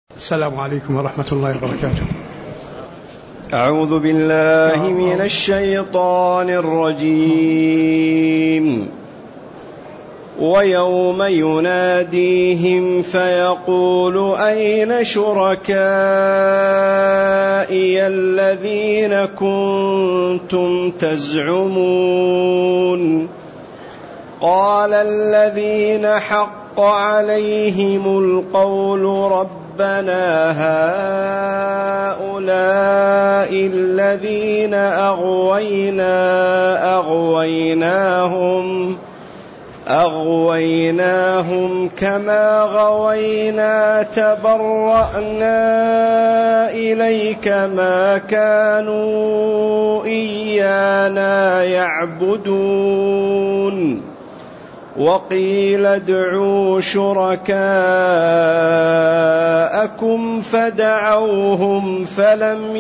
السلام عليكم ورحمة الله وبركاته. أعوذ بالله من الشيطان الرجيم. ويوم يناديهم فيقول أين شركائي الذين كنتم تزعمون قال الذين حق عليهم القول ربنا هؤلاء الذين أغويناهم كما غوينا تبرأنا إليك ما كانوا إيانا يعبدون وقيل ادعوا شركاءكم فدعوهم فلم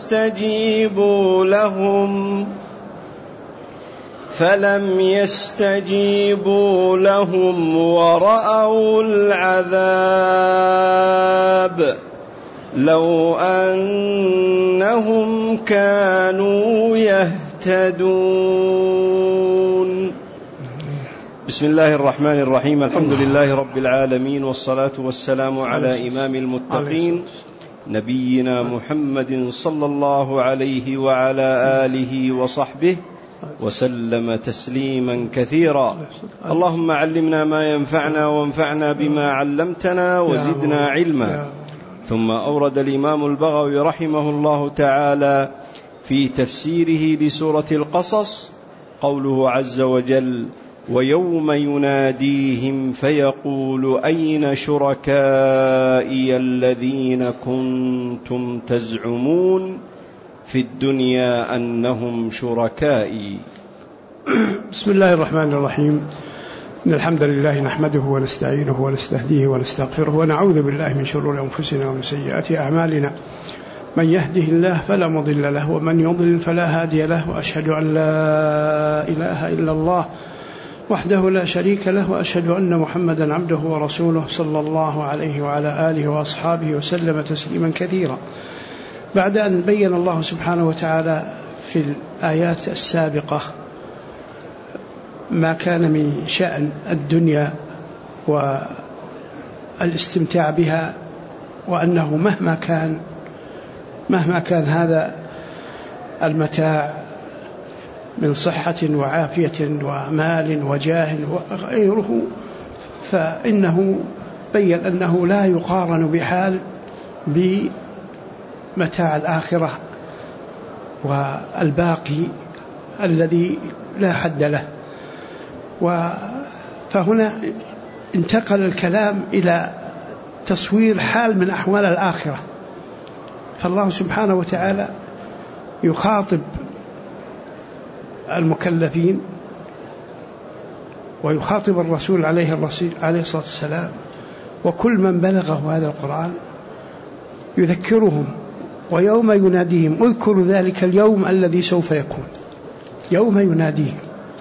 يستجيبوا لهم ورأوا العذاب لو أنهم كانوا يهتدون. بسم الله الرحمن الرحيم. الحمد لله رب العالمين، والصلاة والسلام على إمام المتقين نبينا محمد صلى الله عليه وعلى آله وصحبه وسلم تسليما كثيرا. اللهم علمنا ما ينفعنا وانفعنا بما علمتنا وزدنا علما. ثم أورد الإمام البغوي رحمه الله تعالى في تفسيره لسورة القصص قوله عز وجل: ويوم يناديهم فيقول أين شركائي الذين كنتم تزعمون في الدنيا أنهم شركائي. بسم الله الرحمن الرحيم. إن الحمد لله نحمده ونستعينه ونستهديه ونستغفره ونعوذ بالله من شرور أنفسنا ومن سيئات أعمالنا. من يهده الله فلا مضل له ومن يضلل فلا هادي له، وأشهد أن لا إله إلا الله وحده لا شريك له، وأشهد أن محمدا عبده ورسوله صلى الله عليه وعلى آله وأصحابه وسلم تسليما كثيرا. بعد أن بين الله سبحانه وتعالى في الآيات السابقة ما كان من شأن الدنيا والاستمتاع بها، وأنه مهما كان هذا المتاع من صحة وعافية ومال وجاه وغيره، فإنه بين أنه لا يقارن بحال بمتاع الآخرة والباقي الذي لا حد له. فهنا انتقل الكلام إلى تصوير حال من أحوال الآخرة. فالله سبحانه وتعالى يخاطب المكلفين ويخاطب الرسول عليه الصلاة والسلام وكل من بلغه هذا القرآن، يذكرهم ويوم يناديهم اذكروا ذلك اليوم الذي سوف يكون. يوم يناديهم،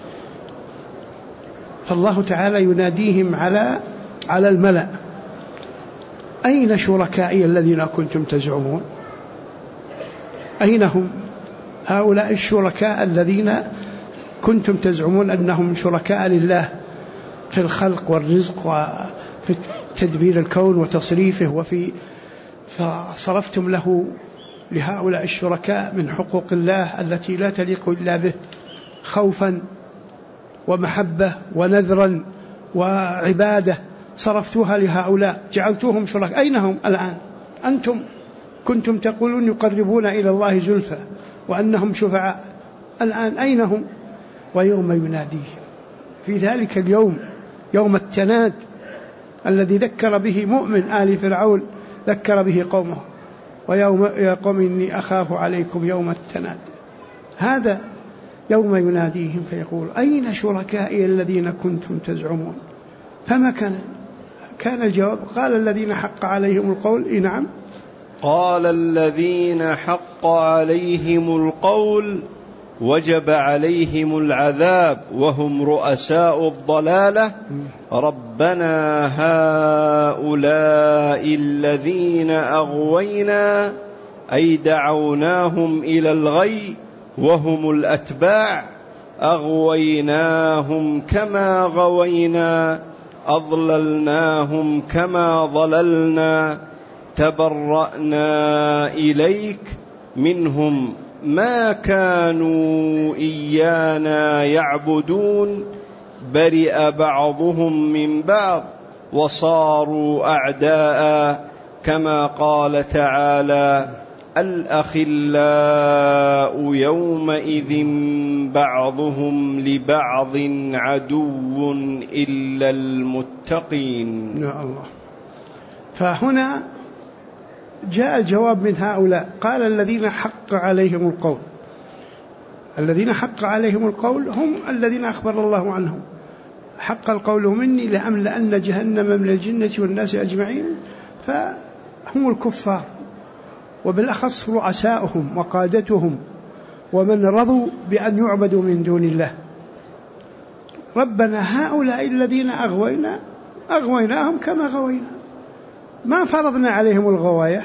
فالله تعالى يناديهم على الملأ: أين شركائي الذين كنتم تزعمون؟ أين هم هؤلاء الشركاء الذين كنتم تزعمون أنهم شركاء لله في الخلق والرزق وفي تدبير الكون وتصريفه، فصرفتم لهؤلاء الشركاء من حقوق الله التي لا تليق إلا به، خوفا ومحبة ونذرا وعبادة، صرفتوها لهؤلاء، جعلتوهم شركاء. أين هم الآن؟ أنتم كنتم تقولون يقربون إلى الله زلفى وأنهم شفعاء، الآن أين هم؟ ويوم يناديهم في ذلك اليوم، يوم التناد الذي ذكر به مؤمن آل فرعون، ذكر به قومه: ويوم يا قوم إني أخاف عليكم يوم التناد. هذا يوم يناديهم فيقول: أين شركائي الذين كنتم تزعمون؟ فما كان الجواب؟ قال الذين حق عليهم القول. نعم، قال الذين حق عليهم القول وجب عليهم العذاب وهم رؤساء الضلالة ربنا هؤلاء الذين أغوينا أي دعوناهم إلى الغي وهم الأتباع أغويناهم كما غوينا أضللناهم كما ضللنا تبرأنا إليك منهم ما كانوا إيانا يعبدون برئ بعضهم من بعض وصاروا أعداء كما قال تعالى الأخلاء يومئذ بعضهم لبعض عدو إلا المتقين. يا الله. فهنا جاء الجواب من هؤلاء، قال الذين حق عليهم القول. الذين حق عليهم القول هم الذين أخبر الله عنهم، حق القول مني لأملأن جهنم من الجنة والناس أجمعين، فهم الكفار، وبالأخص رؤساؤهم وقادتهم ومن رضوا بأن يعبدوا من دون الله. ربنا هؤلاء الذين أغويناهم كما غوينا، ما فرضنا عليهم الغواية.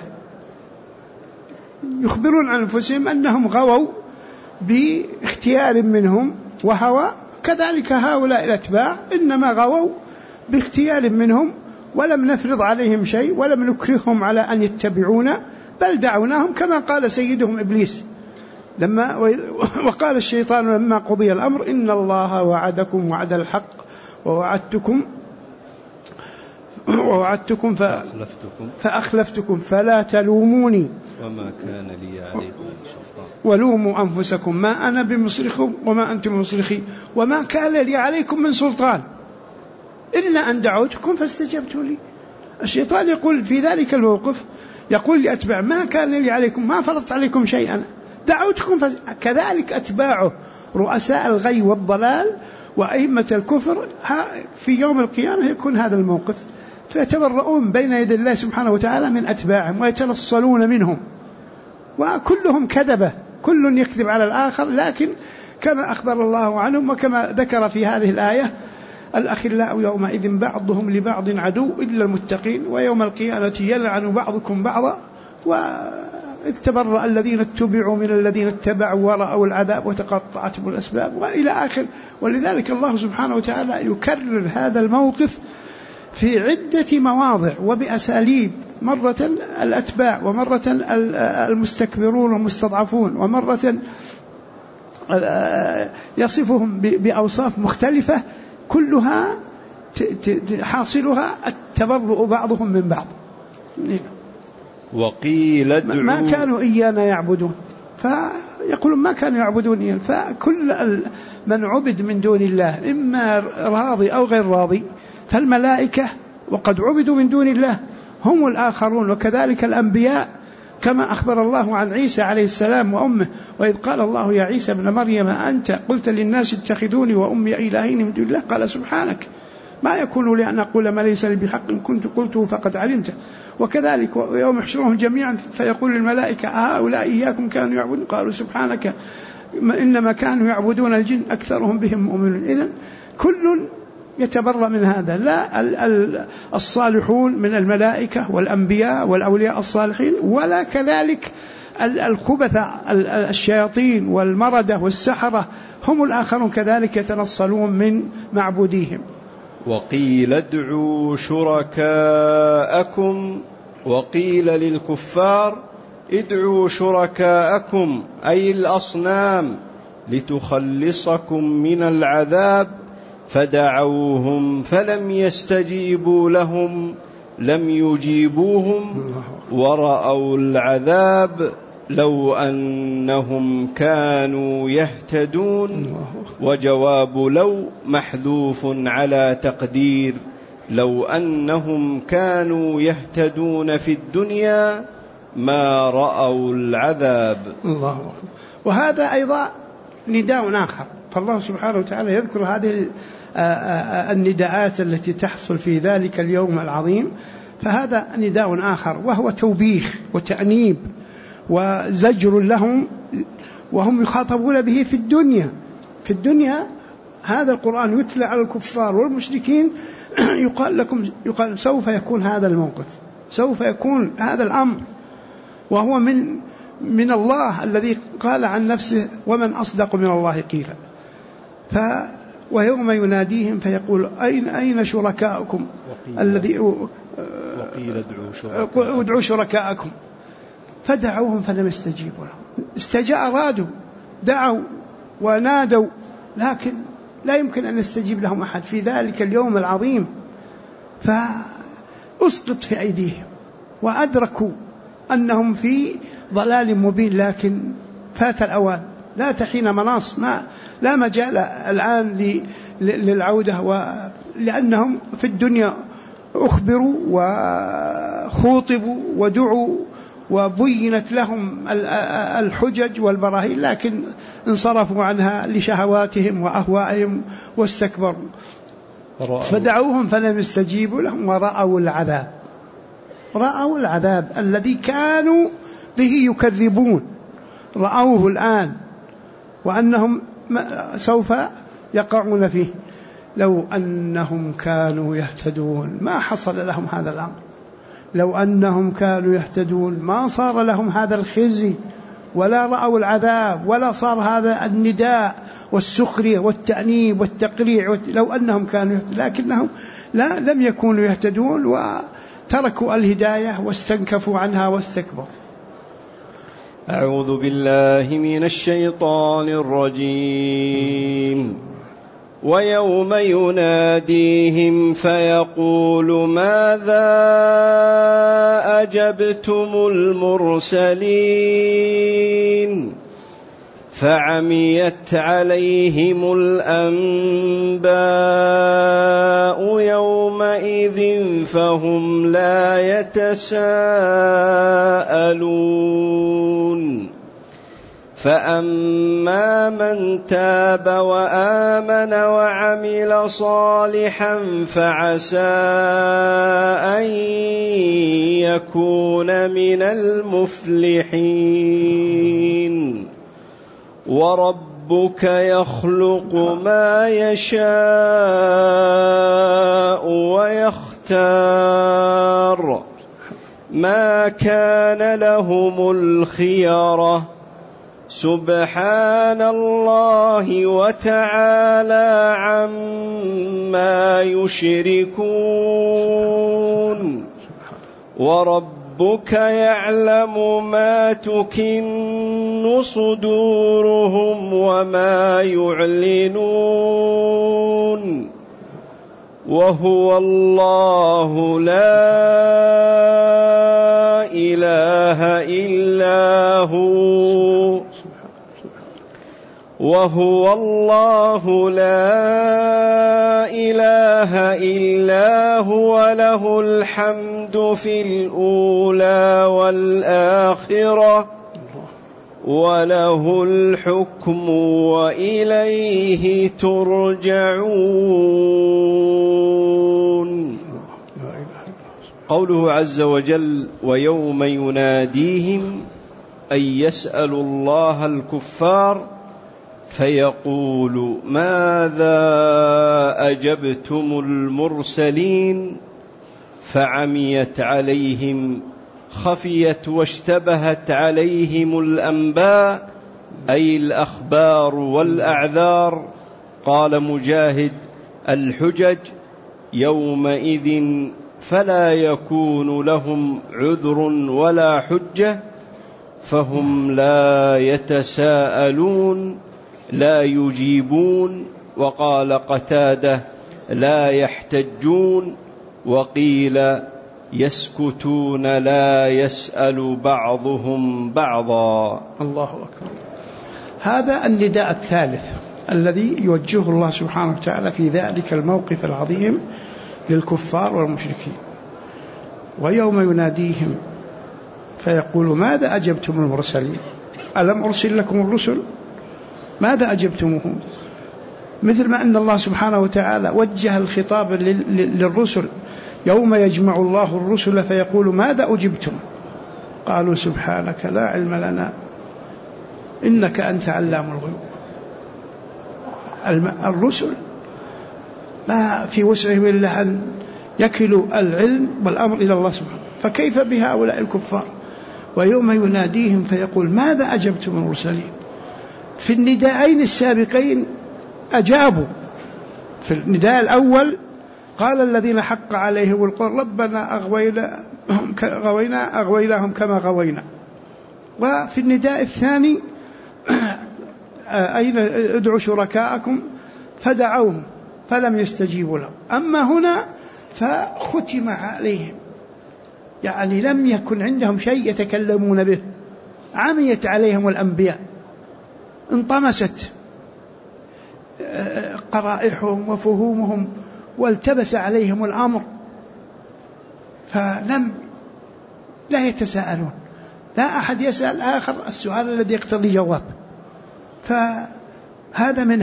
يخبرون عن أنفسهم أنهم غووا باختيار منهم وهوى، كذلك هؤلاء الأتباع إنما غووا باختيار منهم، ولم نفرض عليهم شيء ولم نكرههم على أن يتبعونا، بل دعوناهم كما قال سيدهم إبليس وقال الشيطان لما قضي الأمر إن الله وعدكم وعد الحق ووعدتكم فأخلفتكم فلا تلوموني وما كان لي عليكم سلطان ولوموا أنفسكم ما أنا بمصرخكم وما أنتم بمصرخي وما كان لي عليكم من سلطان إلا أن دعوتكم فاستجبتوا لي. الشيطان يقول في ذلك الموقف، يقول لأتباع ما كان لي عليكم، ما فرضت عليكم شيئا، دعوتكم كذلك أتباعه رؤساء الغي والضلال وأئمة الكفر في يوم القيامة يكون هذا الموقف، فيتبرؤون بين يدي الله سبحانه وتعالى من أتباعهم ويتنصلون منهم، وكلهم كذبة، كل يكذب على الآخر، لكن كما أخبر الله عنهم وكما ذكر في هذه الآية الأخلاء يومئذ بعضهم لبعض عدو إلا المتقين ويوم القيامة يلعن بعضكم بعضا وإذ تبرأ الذين اتبعوا من الذين اتبعوا ورأوا العذاب وتقطعتهم الأسباب وإلى آخر. ولذلك الله سبحانه وتعالى يكرر هذا الموقف في عدة مواضع وبأساليب، مرة الأتباع ومرة المستكبرون والمستضعفون ومرة يصفهم بأوصاف مختلفة، كلها حاصلها التبرؤ بعضهم من بعض. وقيل ادعوا ما كانوا إيانا يعبدون، فيقولون ما كانوا يعبدون إيانا، فكل من عبد من دون الله إما راضي أو غير راضي، فالملائكة وقد عبدوا من دون الله هم الآخرون، وكذلك الأنبياء كما أخبر الله عن عيسى عليه السلام وأمه، وإذ قال الله يا عيسى ابن مريم أنت قلت للناس اتخذوني وأمي إلهين من دون الله قال سبحانك ما يكون لي أن أقول ما ليس لي بحق إن كنت قلته فقد علمته. وكذلك يوم يحشرهم جميعا فيقول الملائكة هؤلاء إياكم كانوا يعبدون قالوا سبحانك إنما كانوا يعبدون الجن أكثرهم بهم مؤمنون. إذن كل يتبرأ من هذا، لا الصالحون من الملائكة والأنبياء والأولياء الصالحين، ولا كذلك الخبث الشياطين والمردة والسحرة، هم الآخرون كذلك يتنصلون من معبوديهم. وقيل ادعوا شركاءكم، وقيل للكفار ادعوا شركاءكم أي الأصنام لتخلصكم من العذاب، فدعوهم فلم يستجيبوا لهم لم يجيبوهم ورأوا العذاب لو أنهم كانوا يهتدون. وجواب لو محذوف على تقدير لو أنهم كانوا يهتدون في الدنيا ما رأوا العذاب. الله. وهذا أيضا نداء آخر، فالله سبحانه وتعالى يذكر هذه النداءات التي تحصل في ذلك اليوم العظيم، فهذا نداء آخر وهو توبيخ وتأنيب وزجر لهم، وهم يخاطبون به في الدنيا. في الدنيا هذا القرآن يتلى على الكفار والمشركين، يقال سوف يكون هذا الموقف، سوف يكون هذا الأمر، وهو من الله الذي قال عن نفسه: ومن أصدق من الله قيلا. ويوم يناديهم فيقول: أين شركاؤكم الذي وقيل ادعوا شركاءكم فدعوهم فلم يستجيبوا لهم. أرادوا دعوا ونادوا، لكن لا يمكن أن يستجيب لهم أحد في ذلك اليوم العظيم. فأسقط في أيديهم وأدركوا أنهم في ضلال مبين، لكن فات الأوان، لا تحين مناص، لا مجال الآن للعودة، لأنهم في الدنيا أخبروا وخوطبوا ودعوا وبينت لهم الحجج والبراهين، لكن انصرفوا عنها لشهواتهم وأهوائهم واستكبروا. فدعوهم فلم يستجيبوا لهم ورأوا العذاب الذي كانوا به يكذبون، رأوه الآن وأنهم سوف يقعون فيه. لو أنهم كانوا يهتدون ما حصل لهم هذا الأمر، لو أنهم كانوا يهتدون ما صار لهم هذا الخزي، ولا رأوا العذاب، ولا صار هذا النداء والسخرية والتأنيب والتقريع. لو أنهم كانوا لكنهم لم يكونوا يهتدون وتركوا الهداية واستنكفوا عنها واستكبروا. أعوذ بالله من الشيطان الرجيم. ويوم يناديهم فيقول: ماذا أجبتم المرسلين؟ فعميت عليهم الأنباء يومئذ فهم لا يتساءلون. فأما من تاب وآمن وعمل صالحا فعسى أن يكون من المفلحين. وربك يخلق ما يشاء ويختار، ما كان لهم الخيرة. سبحان الله وتعالى عما يشركون. وربك يعلم ما تكن صدورهم وما يعلنون. وهو الله لا إله إلا هو، وهو الله لا إله إلا هو، له الحمد في الأولى والآخرة، وله الحكم وإليه ترجعون. قوله عز وجل: ويوم يناديهم، أي يسأل الله الكفار فيقول: ماذا أجبتم المرسلين؟ فعميت عليهم، خفيت واشتبهت عليهم الأنباء، أي الأخبار والأعذار. قال مجاهد: الحجج يومئذ فلا يكون لهم عذر ولا حجة، فهم لا يتساءلون، لا يجيبون. وقال قتادة: لا يحتجون. وقيل: يسكتون لا يسأل بعضهم بعضا. الله أكبر. هذا النداء الثالث الذي يوجهه الله سبحانه وتعالى في ذلك الموقف العظيم للكفار والمشركين. ويوم يناديهم فيقول: ماذا أجبتم المرسلين؟ ألم أرسل لكم الرسل؟ ماذا أجبتموهم؟ مثل ما أن الله سبحانه وتعالى وجه الخطاب للرسل: يوم يجمع الله الرسل فيقول: ماذا أجبتم؟ قالوا: سبحانك لا علم لنا إنك أنت علام الغيوب. الرسل ما في وسعهم إلا أن يكل العلم والأمر إلى الله سبحانه. فكيف بهؤلاء الكفار؟ ويوم يناديهم فيقول ماذا أجبتم المرسلين؟ في النداءين السابقين أجابوا. في النداء الأول قال الذين حق عليهم القول ربنا أغويناهم كما غوينا. وفي النداء الثاني أين ادعوا شركاءكم فدعوهم فلم يستجيبوا لهم. أما هنا فختم عليهم، يعني لم يكن عندهم شيء يتكلمون به، عميت عليهم الأنبياء، انطمست قرائحهم وفهومهم والتبس عليهم الأمر، لا يتساءلون، لا أحد يسأل آخر السؤال الذي يقتضي جواب. فهذا من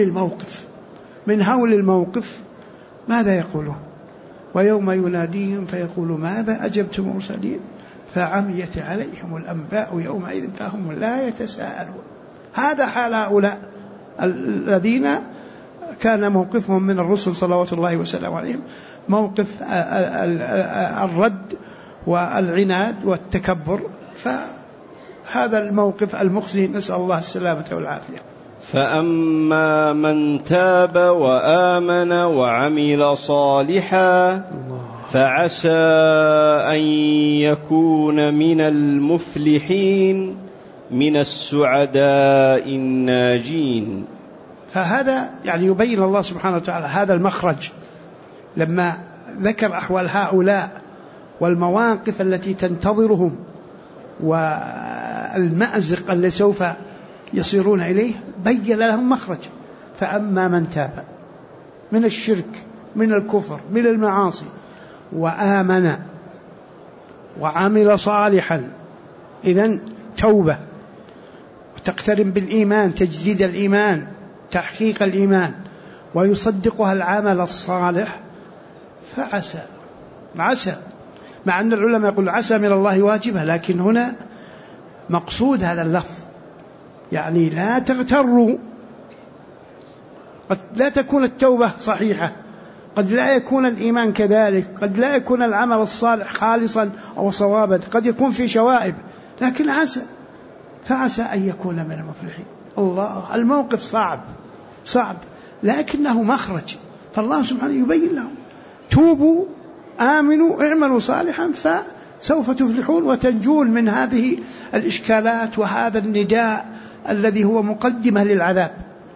هول الموقف ماذا يقولون؟ ويوم يناديهم فيقول ماذا أجبتم المرسلين فعميت عليهم الأنباء يومئذ فهم لا يتساءلون. هذا حال هؤلاء الذين كان موقفهم من الرسل صلوات الله وسلامه عليهم موقف الرد والعناد والتكبر. فهذا الموقف المخزي، نسأل الله السلامة والعافية. فأما من تاب وآمن وعمل صالحا فعسى أن يكون من المفلحين من السعداء الناجين. فهذا يعني يبين الله سبحانه وتعالى هذا المخرج لما ذكر أحوال هؤلاء والمواقف التي تنتظرهم والمأزق الذي سوف يصيرون إليه، بين لهم مخرج. فأما من تاب من الشرك من الكفر من المعاصي وآمن وعمل صالحا، إذن توبة وتقترن بالإيمان، تجديد الإيمان، تحقيق الإيمان، ويصدقها العمل الصالح، فعسى مع أن العلماء يقول عسى من الله واجبة، لكن هنا مقصود هذا اللفظ، يعني لا تغتروا، قد لا تكون التوبة صحيحة، قد لا يكون الإيمان كذلك، قد لا يكون العمل الصالح خالصا أو صوابا، قد يكون في شوائب، لكن فعسى أن يكون من المفلحين. الله الموقف صعب لكنه مخرج، فالله سبحانه يبين لهم توبوا آمنوا اعملوا صالحا فسوف تفلحون وتنجون من هذه الإشكالات وهذا النداء الذي هو مقدمة للعذاب.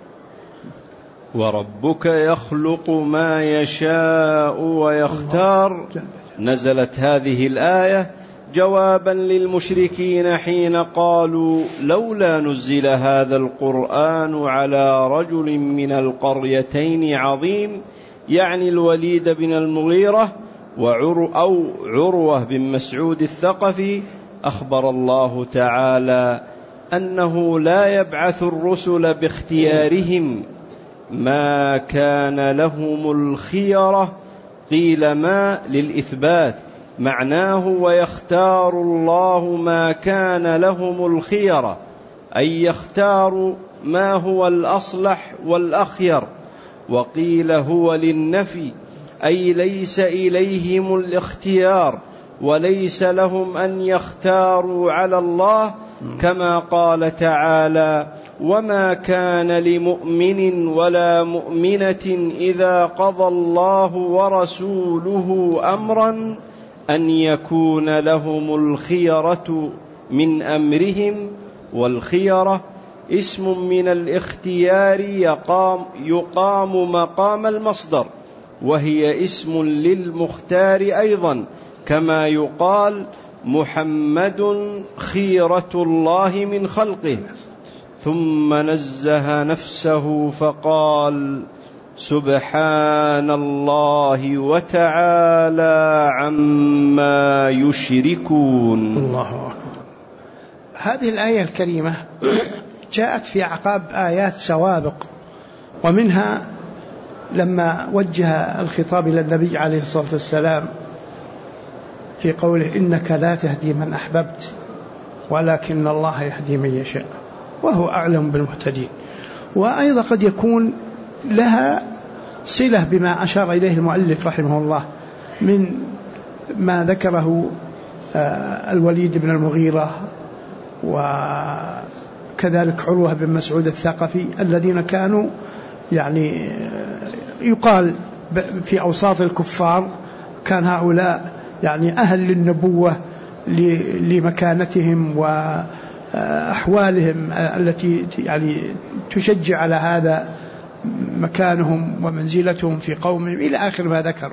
وربك يخلق ما يشاء ويختار. نزلت هذه الآية جوابا للمشركين حين قالوا لولا نزل هذا القرآن على رجل من القريتين عظيم، يعني الوليد بن المغيرة أو عروة بن مسعود الثقفي. أخبر الله تعالى أنه لا يبعث الرسل باختيارهم، ما كان لهم الخيرة، قيل ما للإثبات، معناه ويختار الله ما كان لهم الخيرة، أي يختار ما هو الأصلح والأخير. وقيل هو للنفي، أي ليس إليهم الاختيار وليس لهم أن يختاروا على الله، كما قال تعالى وما كان لمؤمن ولا مؤمنة إذا قضى الله ورسوله أمرا أن يكون لهم الخيرة من أمرهم. والخيرة اسم من الاختيار يقام مقام المصدر، وهي اسم للمختار أيضا، كما يقال محمد خيرة الله من خلقه. ثم نزه نفسه فقال سبحان الله وتعالى عما يشركون. الله أكبر. هذه الآية الكريمة جاءت في أعقاب آيات سوابق، ومنها لما وجه الخطاب إلى النبي عليه الصلاة والسلام في قوله إنك لا تهدي من أحببت ولكن الله يهدي من يشاء وهو أعلم بالمهتدين. وأيضا قد يكون لها صلة بما أشار إليه المؤلف رحمه الله من ما ذكره الوليد بن المغيرة وكذلك عروة بن مسعود الثقفي الذين كانوا يعني يقال في أوساط الكفار كان هؤلاء يعني أهل للنبوة لمكانتهم وأحوالهم التي يعني تشجع على هذا مكانهم ومنزلتهم في قومهم إلى آخر ما ذكروا.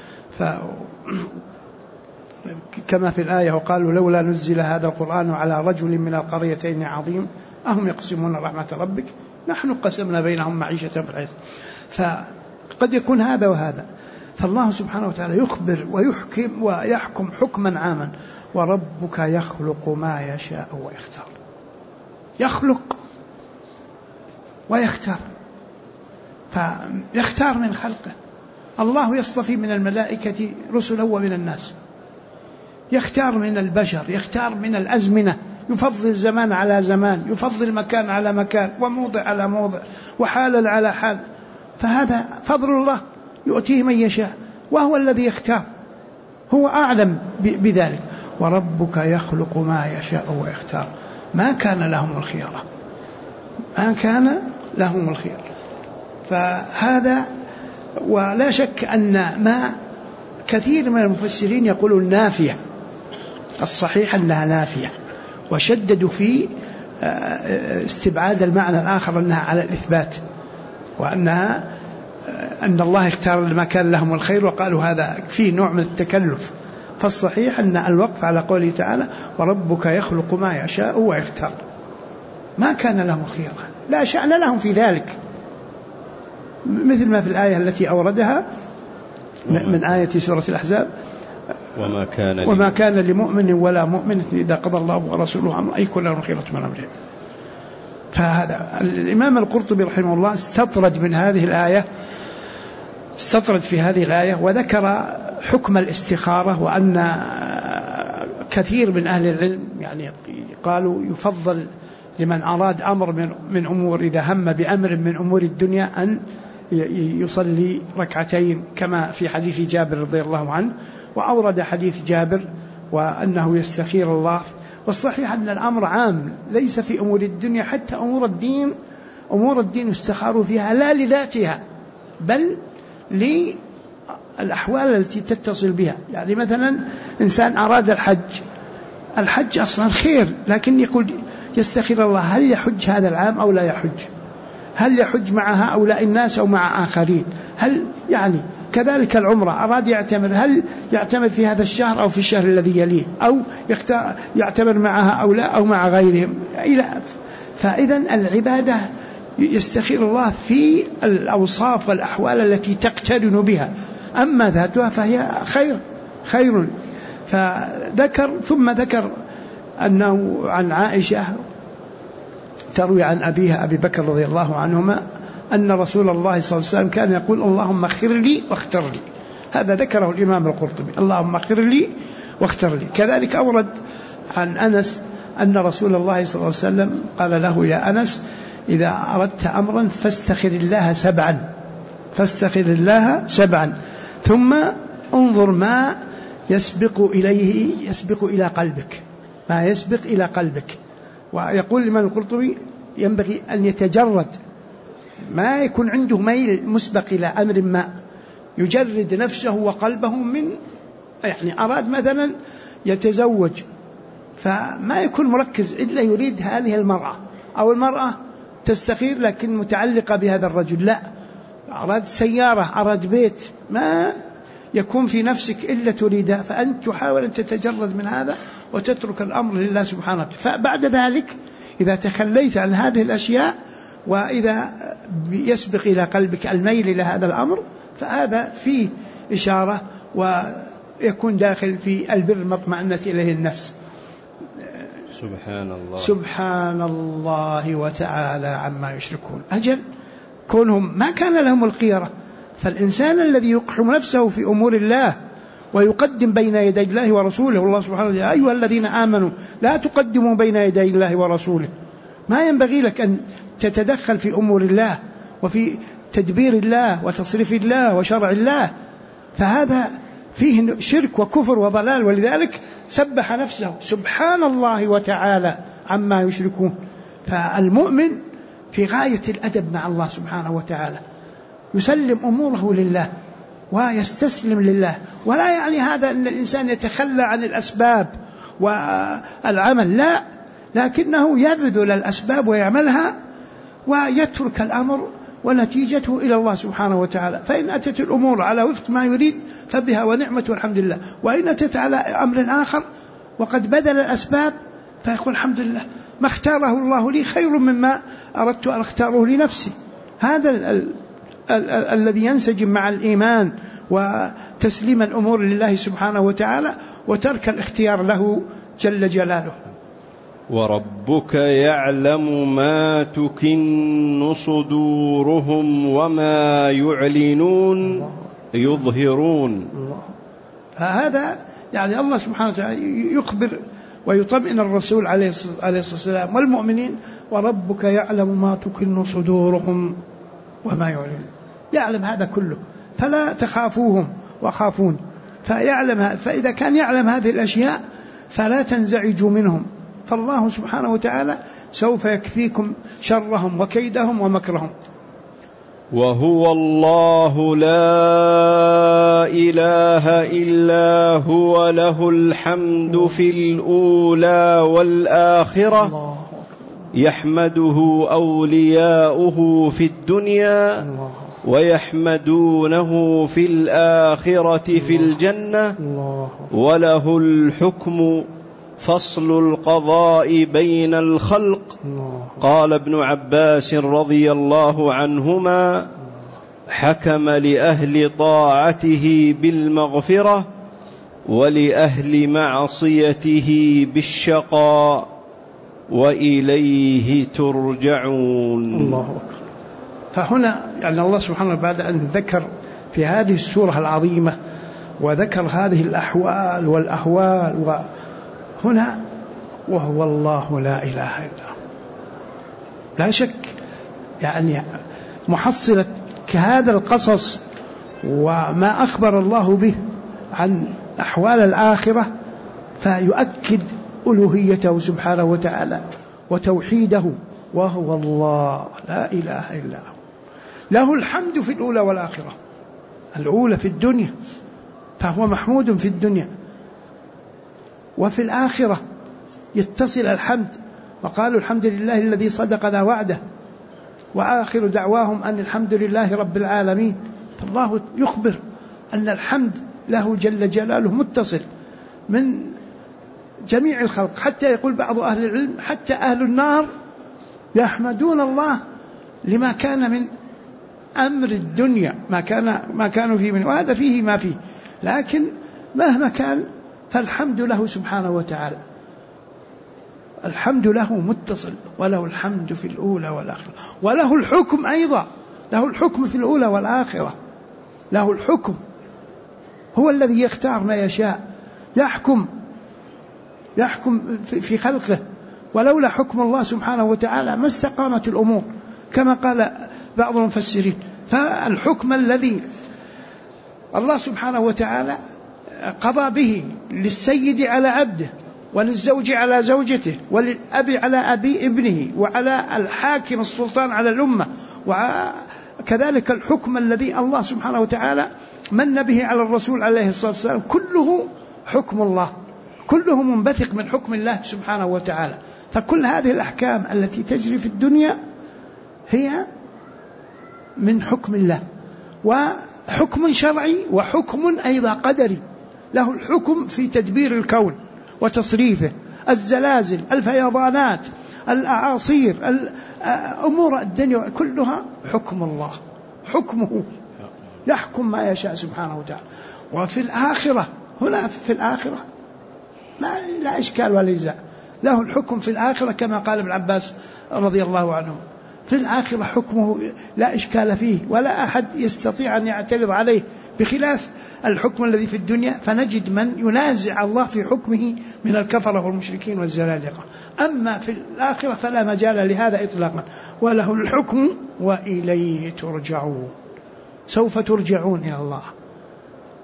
كما في الآية وقالوا لولا نزل هذا القرآن على رجل من القريتين عظيم أهم يقسمون رحمة ربك نحن قسمنا بينهم معيشة في الحياة. فقد يكون هذا وهذا. فالله سبحانه وتعالى يخبر ويحكم ويحكم حكما عاما وربك يخلق ما يشاء ويختار. يخلق ويختار، فيختار من خلقه. الله يصطفي من الملائكة رسلا ومن الناس، يختار من البشر، يختار من الأزمنة، يفضل الزمان على زمان، يفضل مكان على مكان، وموضع على موضع، وحالا على حال. فهذا فضل الله يؤتيه من يشاء، وهو الذي يختار، هو أعلم بذلك. وربك يخلق ما يشاء ويختار ما كان لهم الخيرة، ما كان لهم الخيرة. فهذا ولا شك أن ما كثير من المفسرين يقولون نافية، الصحيح أنها نافية، وشددوا في استبعاد المعنى الآخر أنها على الإثبات، وأنها أن الله اختار ما كان لهم الخير، وقالوا هذا فيه نوع من التكلف. فالصحيح أن الوقف على قوله تعالى وربك يخلق ما يشاء ويختار ما كان لهم خيرا، لا شأن لهم في ذلك، مثل ما في الآية التي أوردها من آية سورة الأحزاب وما كان لمؤمن ولا مؤمنة إذا قضى الله ورسوله أمرا أن يكون لهم خيرة من أمرهم. فهذا الإمام القرطبي رحمه الله استطرد من هذه الآية، استطرد في هذه الآية وذكر حكم الاستخارة، وأن كثير من أهل العلم يعني قالوا يفضل لمن أراد أمر من أمور، إذا هم بأمر من أمور الدنيا أن يصلي ركعتين كما في حديث جابر رضي الله عنه، وأورد حديث جابر وأنه يستخير الله. والصحيح أن الأمر عام ليس في أمور الدنيا، حتى أمور الدين يستخار فيها لا لذاتها بل للأحوال التي تتصل بها. يعني مثلا إنسان أراد الحج أصلا خير، لكن يقول يستخير الله هل يحج هذا العام أو لا يحج، هل يحج مع هؤلاء الناس أو مع آخرين، هل يعني كذلك العمرة أراد يعتمر، هل يعتمر في هذا الشهر أو في الشهر الذي يليه، أو يعتمر مع هؤلاء أو مع غيرهم فإذا العبادة يستخير الله في الأوصاف والأحوال التي تقترن بها، أما ذاتها فهي خير. فذكر ثم ذكر أنه عن عائشة تروي عن أبيها أبي بكر رضي الله عنهما أن رسول الله صلى الله عليه وسلم كان يقول اللهم اغفر لي واختر لي. هذا ذكره الإمام القرطبي، اللهم اغفر لي واختر لي. كذلك أورد عن أنس أن رسول الله صلى الله عليه وسلم قال له يا أنس إذا أردت أمرا فاستخر الله سبعا ثم انظر ما يسبق إلى قلبك، ما يسبق إلى قلبك. ويقول الإمام القرطبي ينبغي أن يتجرد، ما يكون عنده ميل مسبق إلى أمر ما، يجرد نفسه وقلبه من يعني أراد مثلا يتزوج فما يكون مركز إلا يريد هذه المرأة، أو المرأة تستخير لكن متعلقة بهذا الرجل، لا أراد سيارة أراد بيت، ما يكون في نفسك إلا تريدها، فأنت تحاول أن تتجرد من هذا وتترك الأمر لله سبحانه. فبعد ذلك إذا تخليت عن هذه الأشياء وإذا يسبق إلى قلبك الميل إلى هذا الأمر فهذا فيه إشارة ويكون داخل في البر ما اطمأنت إليه النفس. سبحان الله وتعالى عما يشركون. أجل كونهم ما كان لهم الخيرة، فالإنسان الذي يقحم نفسه في أمور الله ويقدم بين يدي الله ورسوله، والله سبحانه وتعالى يا أيها الذين آمنوا لا تقدموا بين يدي الله ورسوله، ما ينبغي لك أن تتدخل في أمور الله وفي تدبير الله وتصريف الله وشرع الله. فهذا فيه شرك وكفر وضلال، ولذلك سبح نفسه سبحان الله وتعالى عما يشركون. فالمؤمن في غاية الأدب مع الله سبحانه وتعالى، يسلم أموره لله ويستسلم لله، ولا يعني هذا أن الإنسان يتخلى عن الأسباب والعمل، لا، لكنه يبذل الأسباب ويعملها ويترك الأمر ونتيجته إلى الله سبحانه وتعالى. فإن أتت الأمور على وفق ما يريد فبها ونعمة والحمد لله، وإن أتت على أمر آخر وقد بذل الأسباب فيقول الحمد لله، ما اختاره الله لي خير مما أردت أن اختاره لنفسي. هذا الذي ينسجم مع الإيمان وتسليم الأمور لله سبحانه وتعالى وترك الاختيار له جل جلاله. وربك يعلم ما تكن صدورهم وما يعلنون يظهرون. هذا يعني الله سبحانه وتعالى يخبر ويطمئن الرسول عليه الصلاة والسلام والمؤمنين: وربك يعلم ما تكن صدورهم وما يعلنون. يعلم هذا كله، فلا تخافوهم وخافون. فإذا كان يعلم هذه الأشياء فلا تنزعجوا منهم، فالله سبحانه وتعالى سوف يكفيكم شرهم وكيدهم ومكرهم. وهو الله لا إله إلا هو له الحمد في الأولى والآخرة يحمده أولياؤه في الدنيا ويحمدونه في الآخرة في الجنة وله الحكم فصل القضاء بين الخلق. قال ابن عباس رضي الله عنهما: حكم لأهل طاعته بالمغفرة ولأهل معصيته بالشقاء وإليه ترجعون. الله أكبر. فهنا يعني الله سبحانه بعد أن ذكر في هذه السورة العظيمة وذكر هذه الأحوال والأهوال، هنا وهو الله لا إله إلا هو، لا شك يعني محصلة كهذا القصص وما أخبر الله به عن أحوال الآخرة فيؤكد ألوهيته سبحانه وتعالى وتوحيده، وهو الله لا إله إلا هو، له الحمد في الأولى والآخرة. الأولى في الدنيا فهو محمود في الدنيا، وفي الآخرة يتصل الحمد، وقالوا الحمد لله الذي صدقنا وعده وآخر دعواهم أن الحمد لله رب العالمين. فالله يخبر أن الحمد له جل جلاله متصل من جميع الخلق، حتى يقول بعض أهل العلم حتى أهل النار يحمدون الله لما كان من أمر الدنيا، ما كانوا فيه منه، وهذا فيه ما فيه، لكن مهما كان فالحمد له سبحانه وتعالى، الحمد له متصل، وله الحمد في الأولى والآخرة، وله الحكم أيضا، له الحكم في الأولى والآخرة، له الحكم، هو الذي يختار ما يشاء، يحكم في خلقه، ولولا حكم الله سبحانه وتعالى ما استقامت الأمور كما قال بعض المفسرين. فالحكم الذي الله سبحانه وتعالى قضى به للسيد على عبده، وللزوج على زوجته، وللأب على أبي ابنه، وعلى الحاكم السلطان على الأمة، وكذلك الحكم الذي الله سبحانه وتعالى من به على الرسول عليه الصلاة والسلام، كله حكم الله، كله منبثق من حكم الله سبحانه وتعالى. فكل هذه الأحكام التي تجري في الدنيا هي من حكم الله، وحكم شرعي وحكم أيضا قدري، له الحكم في تدبير الكون وتصريفه، الزلازل، الفيضانات، الأعاصير، أمور الدنيا كلها حكم الله، حكمه يحكم ما يشاء سبحانه وتعالى. وفي الآخرة، هنا في الآخرة لا إشكال ولا نزاع، له الحكم في الآخرة كما قال ابن عباس رضي الله عنه، في الآخرة حكمه لا إشكال فيه، ولا أحد يستطيع أن يعترض عليه، بخلاف الحكم الذي في الدنيا فنجد من ينازع الله في حكمه من الكفرة والمشركين والزنادقة. أما في الآخرة فلا مجال لهذا إطلاقا، وله الحكم وإليه ترجعون، سوف ترجعون إلى الله.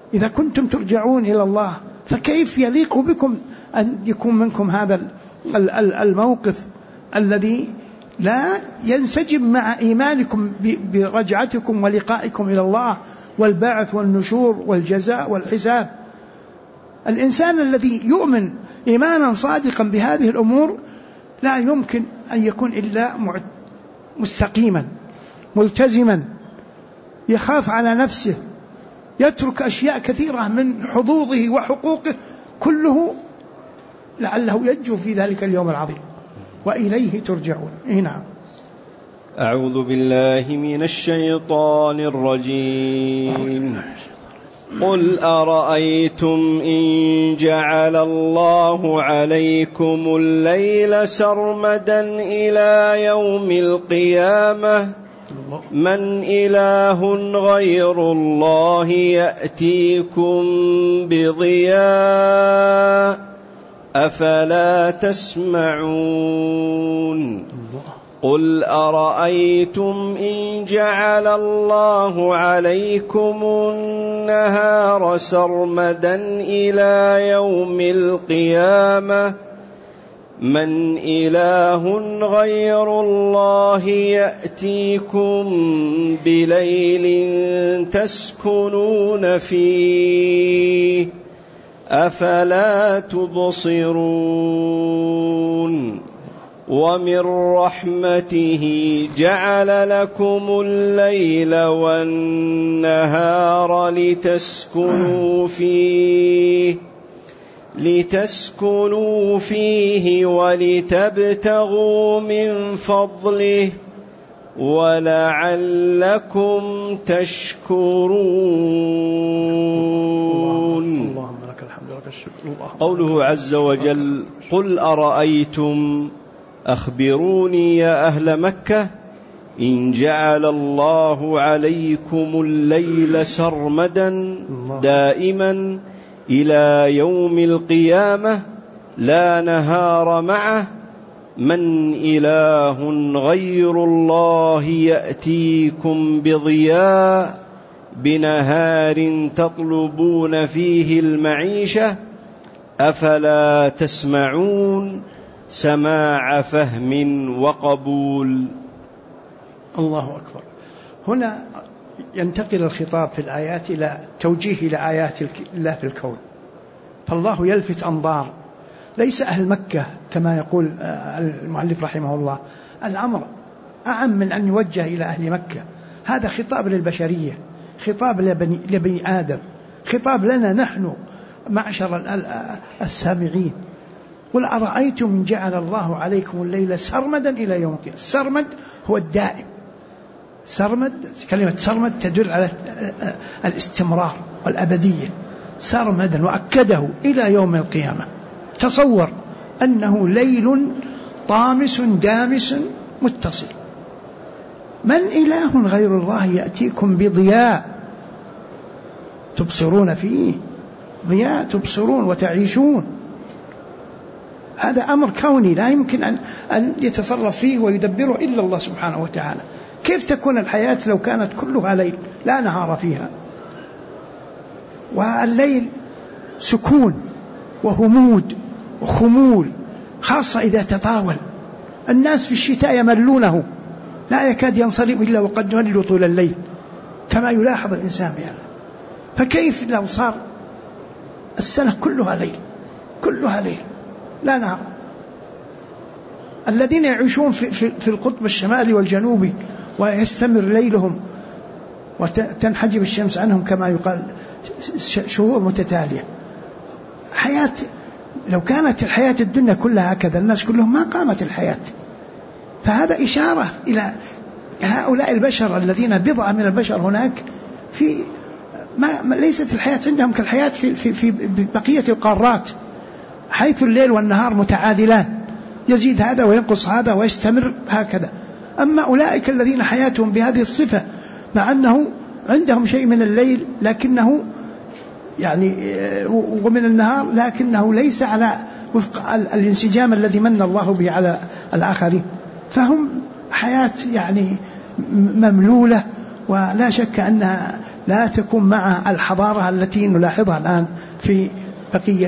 إذا كنتم ترجعون إلى الله فكيف يليق بكم أن يكون منكم هذا الموقف الذي لا ينسجم مع إيمانكم برجعتكم ولقائكم إلى الله والبعث والنشور والجزاء والحساب. الإنسان الذي يؤمن إيمانا صادقا بهذه الأمور لا يمكن أن يكون إلا مستقيما ملتزما، يخاف على نفسه، يترك أشياء كثيرة من حظوظه وحقوقه كله لعله ينجو في ذلك اليوم العظيم، وإليه ترجعون. نعم. أعوذ بالله من الشيطان الرجيم. قل أرأيتم إن جعل الله عليكم الليل سرمدا إلى يوم القيامة من إله غير الله يأتيكم بضياء أفلا تسمعون. قل أرأيتم إن جعل الله عليكم النهار سرمدا إلى يوم القيامة من إله غير الله يأتيكم بليل تسكنون فيه أفلا تبصرون. ومن رحمته جعل لكم الليل والنهار لتسكنوا فيه ولتبتغوا من فضله ولعلكم تشكرون. اللهم لك الحمد ولك الشكر. قوله عز وجل قل أرأيتم أخبروني يا أهل مكة إن جعل الله عليكم الليل سرمدا دائما إلى يوم القيامة لا نهار معه من إله غير الله يأتيكم بضياء بنهار تطلبون فيه المعيشة أفلا تسمعون سماع فهم وقبول. الله أكبر. هنا ينتقل الخطاب في الآيات إلى توجيه إلى آيات الله في الكون، فالله يلفت أنظار ليس أهل مكة كما يقول المؤلف رحمه الله، الأمر أعم من أن يوجه إلى أهل مكة، هذا خطاب للبشرية، خطاب لبني آدم، خطاب لنا نحن معشر السامعين. قل أرأيتم إن جعل الله عليكم الليل سرمدا إلى يوم القيامة. السرمد هو الدائم، سرمد، كلمة سرمد تدل على الاستمرار والأبدية، سرمدا وأكده إلى يوم القيامة. تصور أنه ليل طامس دامس متصل. من إله غير الله يأتيكم بضياء تبصرون فيه، ضياء تبصرون وتعيشون. هذا أمر كوني لا يمكن أن يتصرف فيه ويدبره إلا الله سبحانه وتعالى. كيف تكون الحياة لو كانت كلها ليل لا نهار فيها؟ والليل سكون وهمود وخمول، خاصة إذا تطاول. الناس في الشتاء يملونه، لا يكاد ينصرم إلا وقد ملوا طول الليل كما يلاحظ الإنسان بهذا. فكيف لو صار السنة كلها ليل، كلها ليل لا نهار؟ الذين يعيشون في القطب الشمالي والجنوبي ويستمر ليلهم وتنحجب الشمس عنهم كما يقال شهور متتالية، حياة لو كانت الحياة الدنيا كلها هكذا الناس كلهم ما قامت الحياة. فهذا إشارة إلى هؤلاء البشر الذين بضعة من البشر هناك في ما ليست الحياة عندهم كالحياة في بقية القارات، حيث الليل والنهار متعادلان، يزيد هذا وينقص هذا ويستمر هكذا. أما أولئك الذين حياتهم بهذه الصفة مع أنه عندهم شيء من الليل لكنه يعني ومن النهار لكنه ليس على وفق الانسجام الذي من الله به على الآخرين، فهم حياة يعني مملولة، ولا شك أنها لا تكون مع الحضارة التي نلاحظها الآن في بقية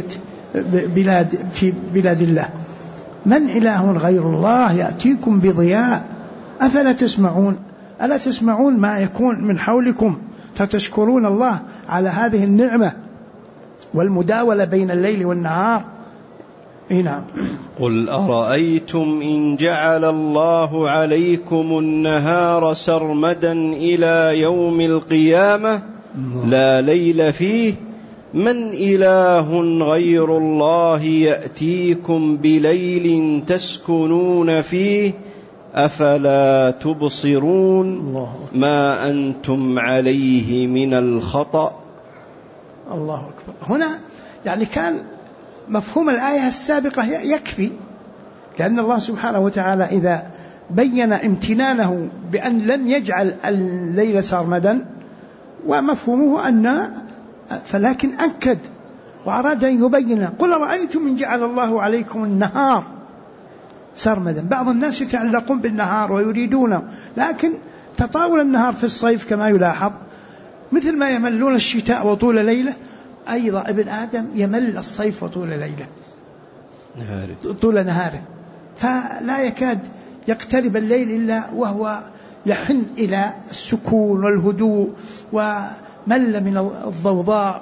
بلاد الله. من إله غير الله يأتيكم بضياء أفلا تسمعون؟ ألا تسمعون ما يكون من حولكم فتشكرون الله على هذه النعمة والمداولة بين الليل والنهار؟ نعم. قل أرأيتم إن جعل الله عليكم النهار سرمدا إلى يوم القيامة لا ليل فيه من إله غير الله يأتيكم بليل تسكنون فيه أفلا تبصرون ما أنتم عليه من الخطأ. الله أكبر. هنا يعني كان مفهوم الآية السابقة يكفي، لأن الله سبحانه وتعالى إذا بين امتنانه بأن لم يجعل الليل سرمدا ومفهومه أن فلكن أكد وأراد أن يبين قل رأيتم إن جعل الله عليكم النهار سرمدا. بعض الناس يتعلقون بالنهار ويريدونه، لكن تطاول النهار في الصيف كما يلاحظ مثل ما يملون الشتاء وطول ليلة، أيضا ابن آدم يمل الصيف وطول ليلة طول نهاره، فلا يكاد يقترب الليل إلا وهو يحن إلى السكون والهدوء ومل من الضوضاء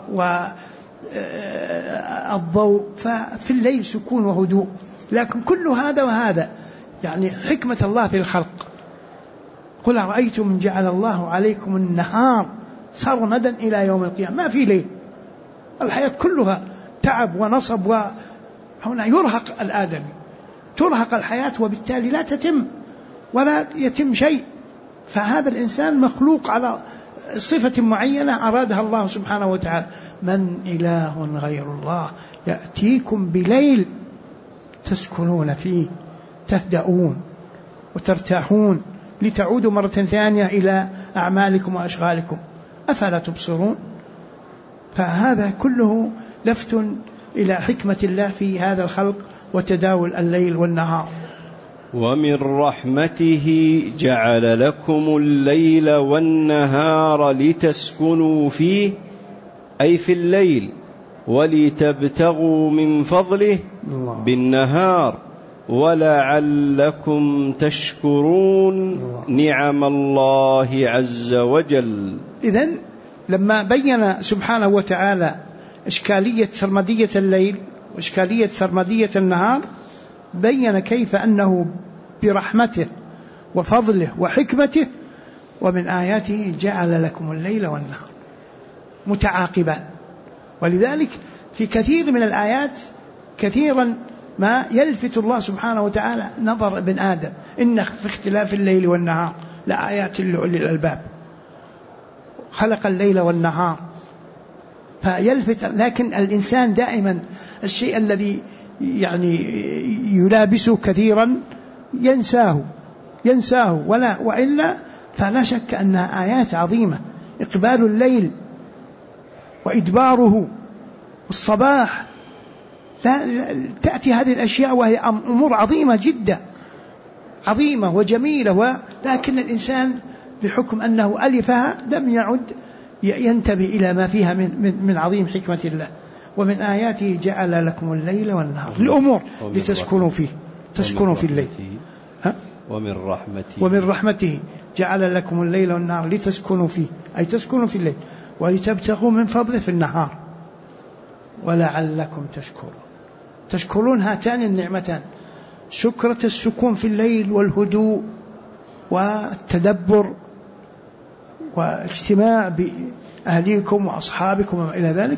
والضوء، ففي الليل سكون وهدوء. لكن كل هذا وهذا يعني حكمة الله في الخلق. قل رأيتم إن جعل الله عليكم النهار سرمدا إلى يوم القيامة، ما في ليل، الحياة كلها تعب ونصب، وهنا يرهق الآدمي، ترهق الحياة وبالتالي لا تتم ولا يتم شيء. فهذا الإنسان مخلوق على صفة معينة أرادها الله سبحانه وتعالى. من إله غير الله يأتيكم بليل تسكنون فيه تهدؤون وترتاحون لتعودوا مرة ثانية إلى أعمالكم وأشغالكم أفلا تبصرون. فهذا كله لفت إلى حكمة الله في هذا الخلق وتداول الليل والنهار. ومن رحمته جعل لكم الليل والنهار لتسكنوا فيه أي في الليل ولتبتغوا من فضله بالنهار ولعلكم تشكرون نعم الله عز وجل. إذن لما بين سبحانه وتعالى إشكالية سرمدية الليل وإشكالية سرمدية النهار، بين كيف أنه برحمته وفضله وحكمته ومن آياته جعل لكم الليل والنهار متعاقبان. ولذلك في كثير من الآيات كثيرا ما يلفت الله سبحانه وتعالى نظر ابن آدم إن في اختلاف الليل والنهار لآيات لأولي الألباب، خلق الليل والنهار فيلفت. لكن الإنسان دائما الشيء الذي يعني يلابسه كثيرا ينساه وإلا فلا شك أنها آيات عظيمة. إقبال الليل وإدباره الصباح، لا تأتي هذه الأشياء وهي أمور عظيمة جدا، عظيمة وجميلة، لكن الإنسان بحكم أنه ألفها لم يعد ينتبه إلى ما فيها من عظيم حكمة الله. ومن آياته جعل لكم الليل والنهار الأمور لتسكنوا فيه، تسكنوا في الليل. ومن رحمته جعل لكم الليل والنهار لتسكنوا فيه أي تسكنوا في الليل ولتبتغوا من فضله في النهار ولعلكم تشكرون هاتان النعمتان، شكرة السكون في الليل والهدوء والتدبر واجتماع بأهليكم وأصحابكم وما إلى ذلك،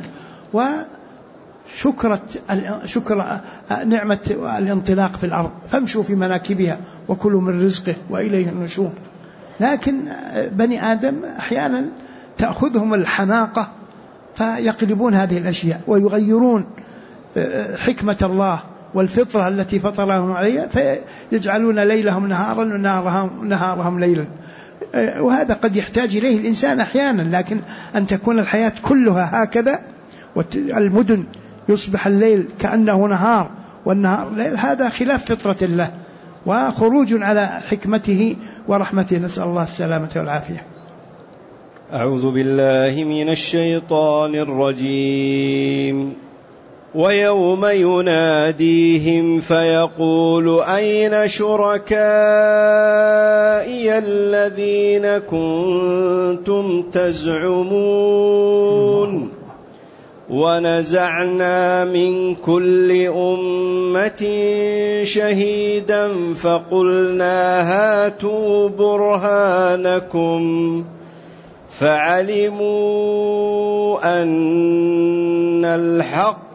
وشكر نعمة الانطلاق في الأرض فامشوا في مناكبها وكلوا من رزقه وإليه النشور. لكن بني آدم أحيانا تأخذهم الحماقة فيقلبون هذه الأشياء ويغيرون حكمة الله والفطرة التي فطرهم عليها فيجعلون ليلهم نهارا ونهارهم ليلا، وهذا قد يحتاج إليه الإنسان أحيانا. لكن أن تكون الحياة كلها هكذا والمدن يصبح الليل كأنه نهار والنهار ليل، هذا خلاف فطرة الله وخروج على حكمته ورحمته، نسأل الله السلامة والعافية. أعوذ بالله من الشيطان الرجيم. ويوم يناديهم فيقول أين شركائي الذين كنتم تزعمون ونزعنا من كل أمة شهيدا فقلنا هاتوا برهانكم فعلموا أن الحق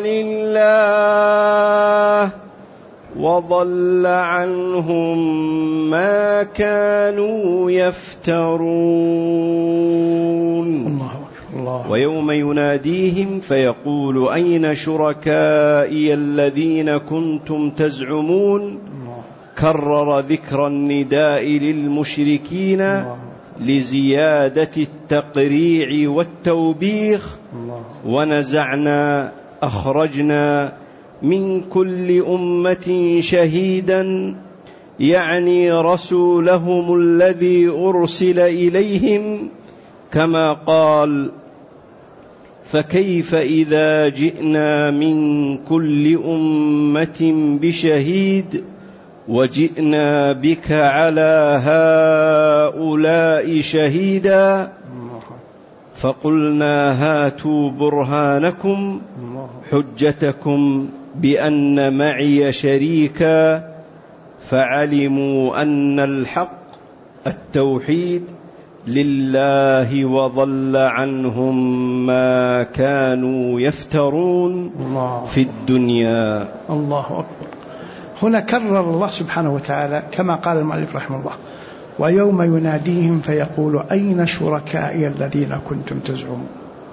لله وضل عنهم ما كانوا يفترون. الله أكبر. ويوم يناديهم فيقول أين شركائي الذين كنتم تزعمون كرر ذكر النداء للمشركين لزيادة التقريع والتوبيخ. ونزعنا أخرجنا من كل أمة شهيدا يعني رسولهم الذي أرسل إليهم كما قال فكيف إذا جئنا من كل أمة بشهيد وجئنا بك على هؤلاء شهيدا فقلنا هاتوا برهانكم حجتكم بأن معي شريكا فعلموا أن الحق التوحيد لله وضل عنهم ما كانوا يفترون في الدنيا. الله أكبر. هنا كرر الله سبحانه وتعالى كما قال المؤلف رحمه الله ويوم يناديهم فيقول أين شركائي الذين كنتم تزعمون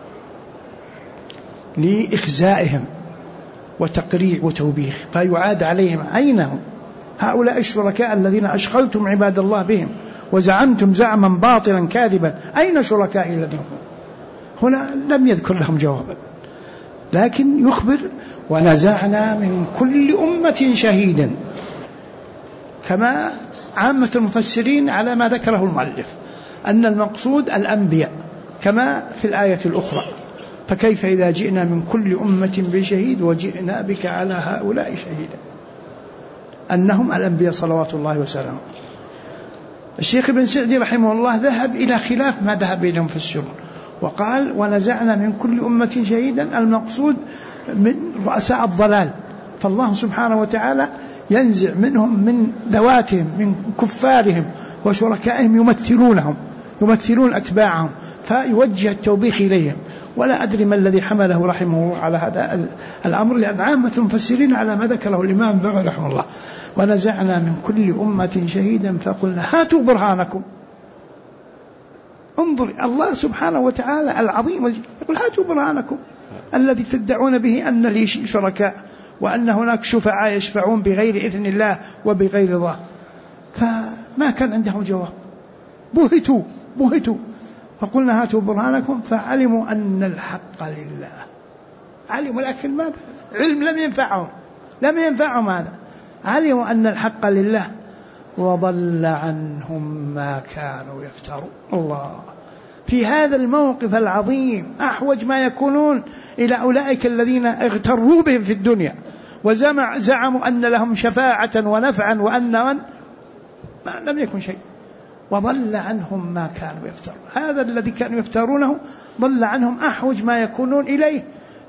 لإخزائهم وتقريع وتوبيخ فيعاد عليهم أين هم هؤلاء الشركاء الذين أشغلتم عباد الله بهم وزعمتم زعما باطلا كاذبا أين شركائي الذين هم. هنا لم يذكر لهم جوابا لكن يخبر ونزعنا من كل أمة شهيدا كما عامة المفسرين على ما ذكره المؤلف أن المقصود الأنبياء كما في الآية الأخرى فكيف إذا جئنا من كل أمة بشهيد وجئنا بك على هؤلاء شهيدا أنهم الأنبياء صلوات الله وسلامه. الشيخ ابن سعدي رحمه الله ذهب إلى خلاف ما ذهب إليه المفسرون وقال ونزعنا من كل أمة شهيدا المقصود من رؤساء الضلال فالله سبحانه وتعالى ينزع منهم من ذواتهم من كفارهم وشركائهم يمثلون أتباعهم فيوجه التوبيخ إليهم. ولا أدري ما الذي حمله رحمه الله على هذا الأمر لأن عامة المفسرين على ما ذكره الإمام بغوي رحمه الله ونزعنا من كل أمة شهيدا فقلنا هاتوا برهانكم. انظر الله سبحانه وتعالى العظيم يقول هاتوا برهانكم الذي تدعون به أن لي شركاء وأن هناك شفعاء يشفعون بغير إذن الله وبغير الله. فما كان عندهم جواب بهتوا فقلنا هاتوا برهانكم فعلموا أن الحق لله. علموا لكن ماذا علم لم ينفعهم هذا. علموا أن الحق لله وضل عنهم ما كانوا يفترون. الله في هذا الموقف العظيم أحوج ما يكونون إلى أولئك الذين اغتروا بهم في الدنيا وزعموا أن لهم شفاعة ونفعا وأن لم يكن شيء وضل عنهم ما كانوا يفترون. هذا الذي كانوا يفترونه ضل عنهم أحوج ما يكونون إليه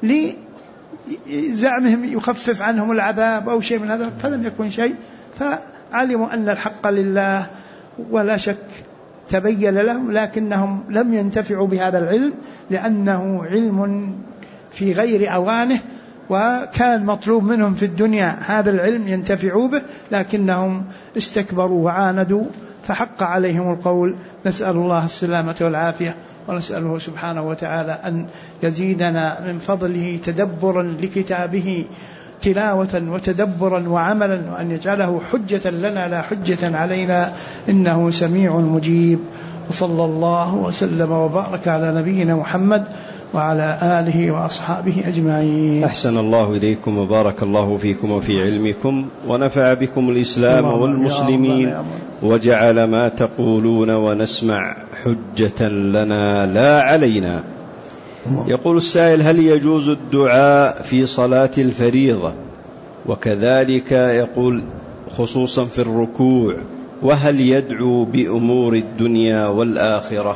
لزعمهم يخفف عنهم العذاب أو شيء من هذا فلم يكن شيء. فعلموا أن الحق لله ولا شك تبين لهم لكنهم لم ينتفعوا بهذا العلم لأنه علم في غير أوانه وكان مطلوب منهم في الدنيا هذا العلم ينتفعوا به لكنهم استكبروا وعاندوا فحق عليهم القول. نسأل الله السلامة والعافية ونسأله سبحانه وتعالى أن يزيدنا من فضله تدبرا لكتابه تلاوة وتدبرا وعملا وأن يجعله حجة لنا لا حجة علينا إنه سميع مجيب. وصلى الله وسلم وبارك على نبينا محمد وعلى آله وأصحابه أجمعين. أحسن الله إليكم وبارك الله فيكم وفي علمكم، ونفع بكم الإسلام والمسلمين، وجعل ما تقولون ونسمع حجة لنا لا علينا. يقول السائل: هل يجوز الدعاء في صلاة الفريضة؟ وكذلك يقول خصوصا في الركوع، وهل يدعو بأمور الدنيا والآخرة؟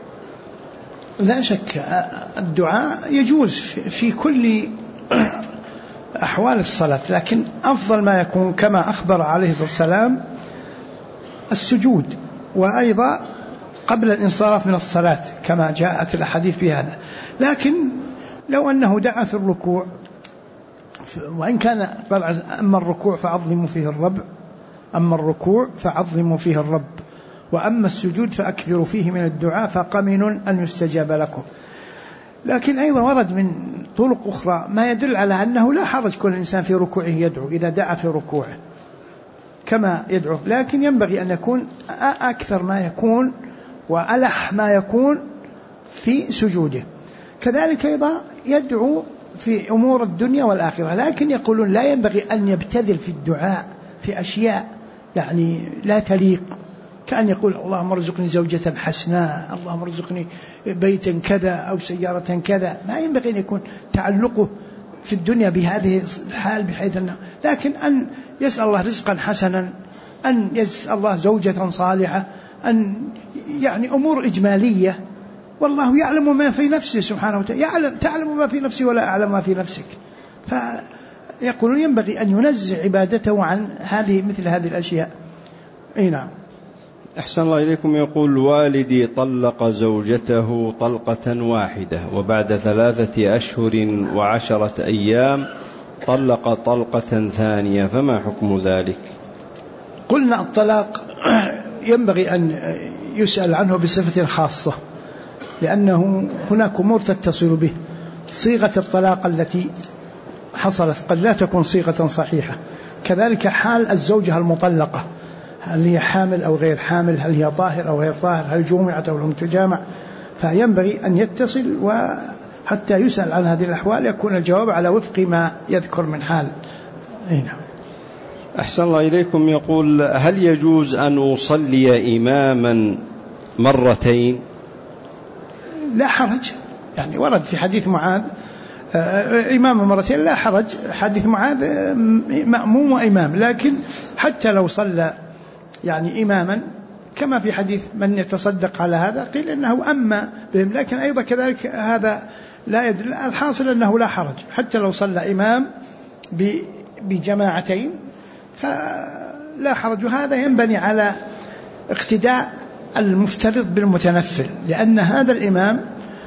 لا شك الدعاء يجوز في كل أحوال الصلاة، لكن أفضل ما يكون كما أخبر عليه الصلاة والسلام السجود، وأيضا قبل الانصراف من الصلاة كما جاءت الأحاديث بهذا. لكن لو أنه دعا في الركوع، وإن كان أما الركوع فعظموا فيه الرب، أما الركوع فعظموا فيه الرب، وأما السجود فأكثروا فيه من الدعاء فقمن أن يستجاب لكم. لكن أيضا ورد من طرق أخرى ما يدل على أنه لا حرج كل إنسان في ركوعه يدعو إذا دعا في ركوعه كما يدعو، لكن ينبغي أن يكون أكثر ما يكون وألح ما يكون في سجوده. كذلك أيضا يدعو في أمور الدنيا والآخرة، لكن يقولون لا ينبغي أن يبتذل في الدعاء في أشياء يعني لا تليق، كأن يقول اللهم ارزقني زوجة حسناء، اللهم ارزقني بيتا كذا أو سيارة كذا. ما ينبغي أن يكون تعلقه في الدنيا بهذه الحال، بحيث أنه لكن أن يسأل الله رزقا حسنا، أن يسأل الله زوجة صالحة، أن يعني أمور إجمالية، والله يعلم ما في نفسه سبحانه وتعالى، تعلم ما في نفسي ولا أعلم ما في نفسك. فيقولون ينبغي أن ينزع عبادته عن مثل هذه الأشياء. أي نعم. أحسن الله إليكم. يقول: والدي طلق زوجته طلقة واحدة، وبعد 3 أشهر و10 أيام طلق طلقة ثانية، فما حكم ذلك؟ قلنا الطلاق ينبغي أن يسأل عنه بصفة خاصة، لأنه هناك أمور تتصل به. صيغة الطلاق التي حصلت قد لا تكون صيغة صحيحة، كذلك حال الزوجة المطلقة، هل هي حامل أو غير حامل، هل هي طاهر أو غير طاهر، هل جمعت أو لم تجامع. فينبغي أن يتصل وحتى يسأل عن هذه الأحوال يكون الجواب على وفق ما يذكر من حال. نعم. أحسن الله إليكم. يقول: هل يجوز أن أصلي إماما مرتين؟ لا حرج، يعني ورد في حديث معاذ إمام مرتين لا حرج، حديث معاذ مأموم وإمام. لكن حتى لو صلى يعني إماما كما في حديث من يتصدق على هذا، قيل إنه أما بهم، لكن أيضا كذلك هذا لا يدل. الحاصل أنه لا حرج حتى لو صلى إمام بجماعتين فلا حرج. هذا ينبني على اقتداء المفترض بالمتنفل، لأن هذا الإمام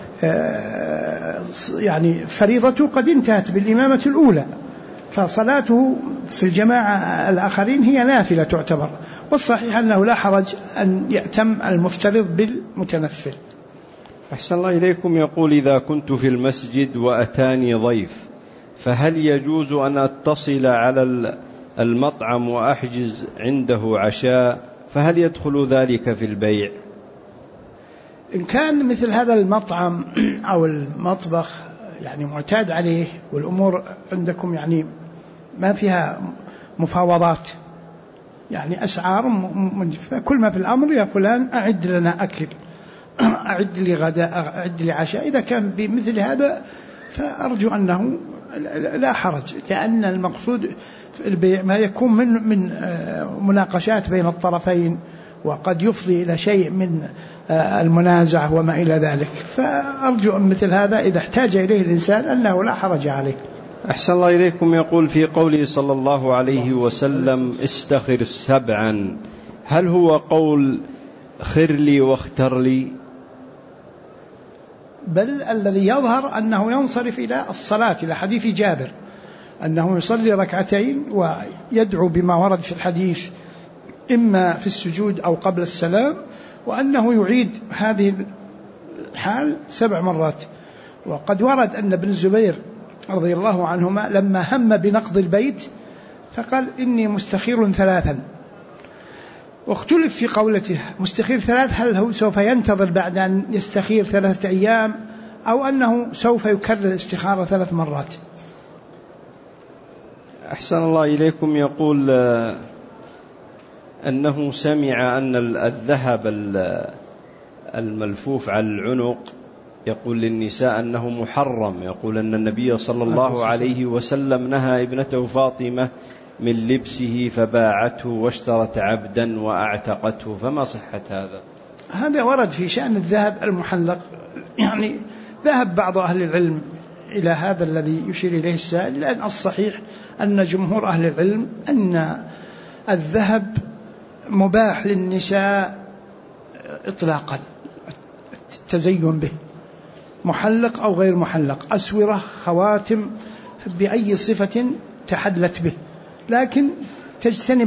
يعني فريضته قد انتهت بالإمامة الأولى، فصلاته في الجماعة الآخرين هي نافلة تعتبر، والصحيح أنه لا حرج أن يأتم المفترض بالمتنفل. أحسن الله إليكم. يقول: إذا كنت في المسجد وأتاني ضيف، فهل يجوز أن أتصل على المطعم وأحجز عنده عشاء؟ فهل يدخل ذلك في البيع؟ إن كان مثل هذا المطعم أو المطبخ يعني معتاد عليه، والأمور عندكم يعني ما فيها مفاوضات، يعني أسعار فكل ما في الأمر يا فلان أعد لنا أكل، أعد لي غداء، أعد لي عشاء، إذا كان بمثل هذا فأرجو أنه لا حرج، لأن المقصود في البيع ما يكون من مناقشات بين الطرفين، وقد يفضي إلى شيء من المنازعة وما إلى ذلك. فأرجو أن مثل هذا إذا احتاج إليه الإنسان أنه لا حرج عليه. أحسن الله إليكم. يقول: في قوله صلى الله عليه وسلم استخر 7، هل هو قول خر لي واختر لي؟ بل الذي يظهر أنه ينصرف إلى الصلاة، إلى حديث جابر أنه يصلي 2 ويدعو بما ورد في الحديث إما في السجود أو قبل السلام، وأنه يعيد هذه الحال 7 مرات. وقد ورد أن ابن الزبير رضي الله عنهما لما هم بنقض البيت فقال إني مستخير 3، واختلف في قولته مستخير 3 هل هو سوف ينتظر بعد أن يستخير 3 أيام أو أنه سوف يكرر الاستخارة 3 مرات. أحسن الله إليكم. يقول أنه سمع أن الذهب الملفوف على العنق يقول للنساء أنه محرم. يقول أن النبي صلى الله عليه وسلم نهى ابنته فاطمة من لبسه فباعته واشترت عبدا وأعتقته، فما صحة هذا؟ هذا ورد في شأن الذهب المحلق، يعني ذهب بعض أهل العلم إلى هذا الذي يشير إليه السائل، لأن الصحيح أن جمهور أهل العلم أن الذهب مباح للنساء إطلاقا، التزين به محلق أو غير محلق، أسورة، خواتم، بأي صفة تحلت به، لكن تجتنب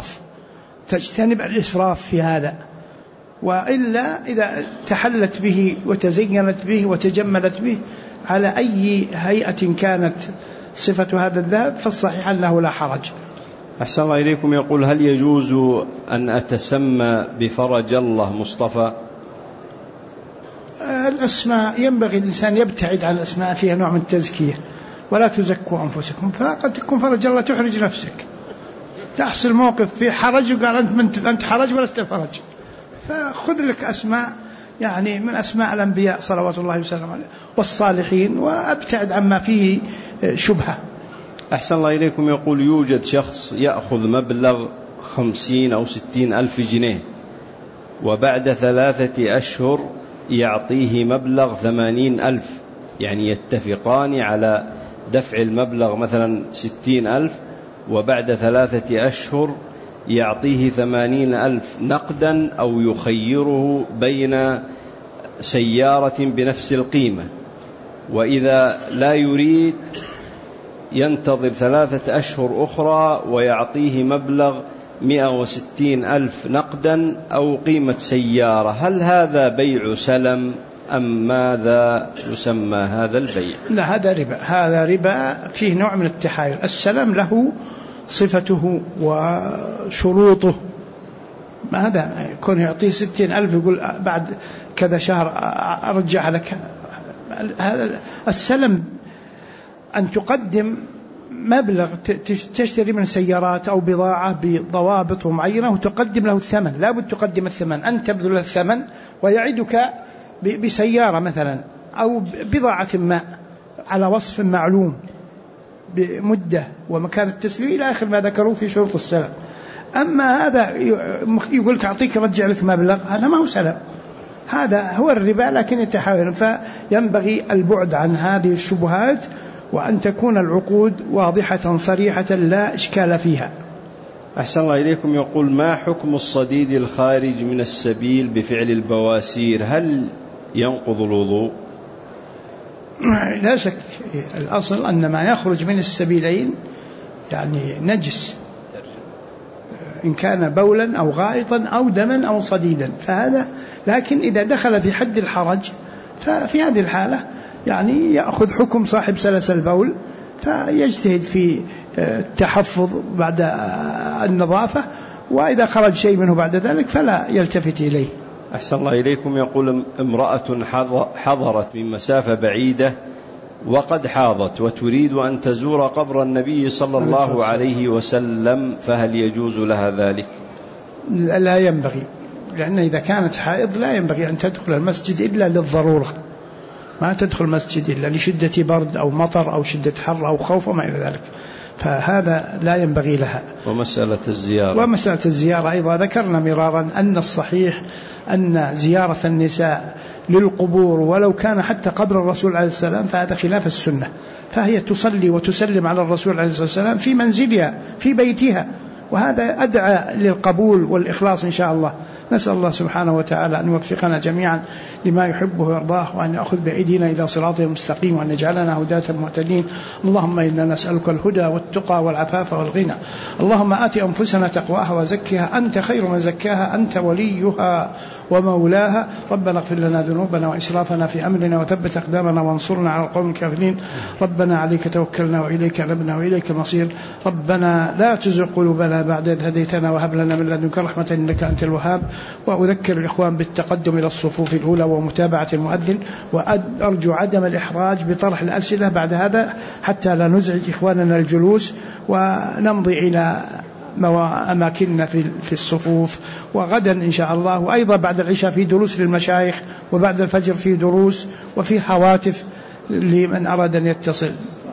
الإسراف في هذا. وإلا إذا تحلت به وتزينت به وتجملت به على أي هيئة كانت صفة هذا الذهب فالصحيح أنه لا حرج. أحسن الله إليكم. يقول هل يجوز أن أتسمى بفرج الله مصطفى؟ الأسماء ينبغي الإنسان يبتعد عن الأسماء فيها نوع من التزكية، ولا تزكوا أنفسكم، فقد تكون فرج الله تحرج نفسك، تحصل موقف في حرج وقال أنت حرج ولست فرج، فخذ لك أسماء يعني من أسماء الأنبياء صلوات الله وسلم عليه والصالحين، وأبتعد عما فيه شبهة. أحسن الله إليكم. يقول يوجد شخص يأخذ مبلغ 50 أو 60 ألف جنيه، وبعد 3 أشهر يعطيه مبلغ 80 ألف، يعني يتفقان على دفع المبلغ مثلا 60 ألف، وبعد 3 أشهر يعطيه 80 ألف نقدا أو يخيره بين سيارة بنفس القيمة، وإذا لا يريد ينتظر 3 أشهر أخرى ويعطيه مبلغ 160 ألف نقدا أو قيمة سيارة. هل هذا بيع سلم أم ماذا يسمى هذا البيع؟ لا، هذا ربا فيه نوع من التحايل. السلم له صفته وشروطه، ما هذا يكون يعطيه 60 ألف يقول بعد كذا شهر أرجع لك. هذا السلم أن تقدم مبلغ تشتري من سيارات أو بضاعة بضوابط معينة وتقدم له الثمن، لا بد تقدم الثمن، أن تبذل الثمن ويعدك بسيارة مثلا أو بضاعة ما على وصف معلوم بمدة ومكان التسليم إلى آخر ما ذكروا في شروط السلم. أما هذا يقول لك أعطيك رجع لك مبلغ، هذا ما هو سلم، هذا هو الربا لكن يتحاول. فينبغي البعد عن هذه الشبهات وأن تكون العقود واضحة صريحة لا إشكال فيها. أحسن الله إليكم. يقول ما حكم الصديد الخارج من السبيل بفعل البواسير؟ هل ينقض الوضوء؟ لا شك، الأصل أن ما يخرج من السبيلين يعني نجس، إن كان بولا أو غائطا أو دما أو صديدا فهذا، لكن إذا دخل في حد الحرج ففي هذه الحالة يعني يأخذ حكم صاحب سلس البول، فيجتهد في التحفظ بعد النظافة، وإذا خرج شيء منه بعد ذلك فلا يلتفت إليه. أحسن الله إليكم. يقول امرأة حضرت من مسافة بعيدة وقد حاضت وتريد أن تزور قبر النبي صلى الله عليه وسلم، فهل يجوز لها ذلك؟ لا ينبغي، لأن إذا كانت حائض لا ينبغي أن تدخل المسجد إلا للضرورة، ما تدخل المسجد إلا لشدة برد أو مطر أو شدة حر أو خوف وما إلى ذلك، فهذا لا ينبغي لها. ومسألة الزيارة أيضا ذكرنا مرارا أن الصحيح أن زيارة النساء للقبور ولو كان حتى قبر الرسول عليه السلام فهذا خلاف السنة، فهي تصلي وتسلم على الرسول عليه السلام في منزلها في بيتها، وهذا أدعى للقبول والإخلاص إن شاء الله. نسأل الله سبحانه وتعالى أن يوفقنا جميعا لما يحبه ويرضاه، وأن يأخذ بأيدينا إلى صراطه المستقيم، وأن يجعلنا هداة مهتدين. اللهم إنا نسألك الهدى والتقى والعفاف والغنى. اللهم آت أنفسنا تقواها وزكها أنت خير من زكاها، أنت وليها ومولاها. ربنا اغفر لنا ذنوبنا وإسرافنا في أمرنا وثبت أقدامنا وانصرنا على القوم الكافرين. ربنا عليك توكلنا وإليك أنبنا وإليك المصير. ربنا لا تزغ قلوبنا بعد إذ هديتنا وهب لنا من لدنك رحمة إنك أنت الوهاب. وأذكر الإخوان بالتقدم إلى الصفوف الأولى ومتابعة المؤذن، وأرجو عدم الإحراج بطرح الأسئلة بعد هذا حتى لا نزعج إخواننا الجلوس، ونمضي إلى أماكننا في الصفوف. وغدا إن شاء الله، وأيضا بعد العشاء في دروس للمشايخ، وبعد الفجر في دروس، وفي هواتف لمن أراد أن يتصل.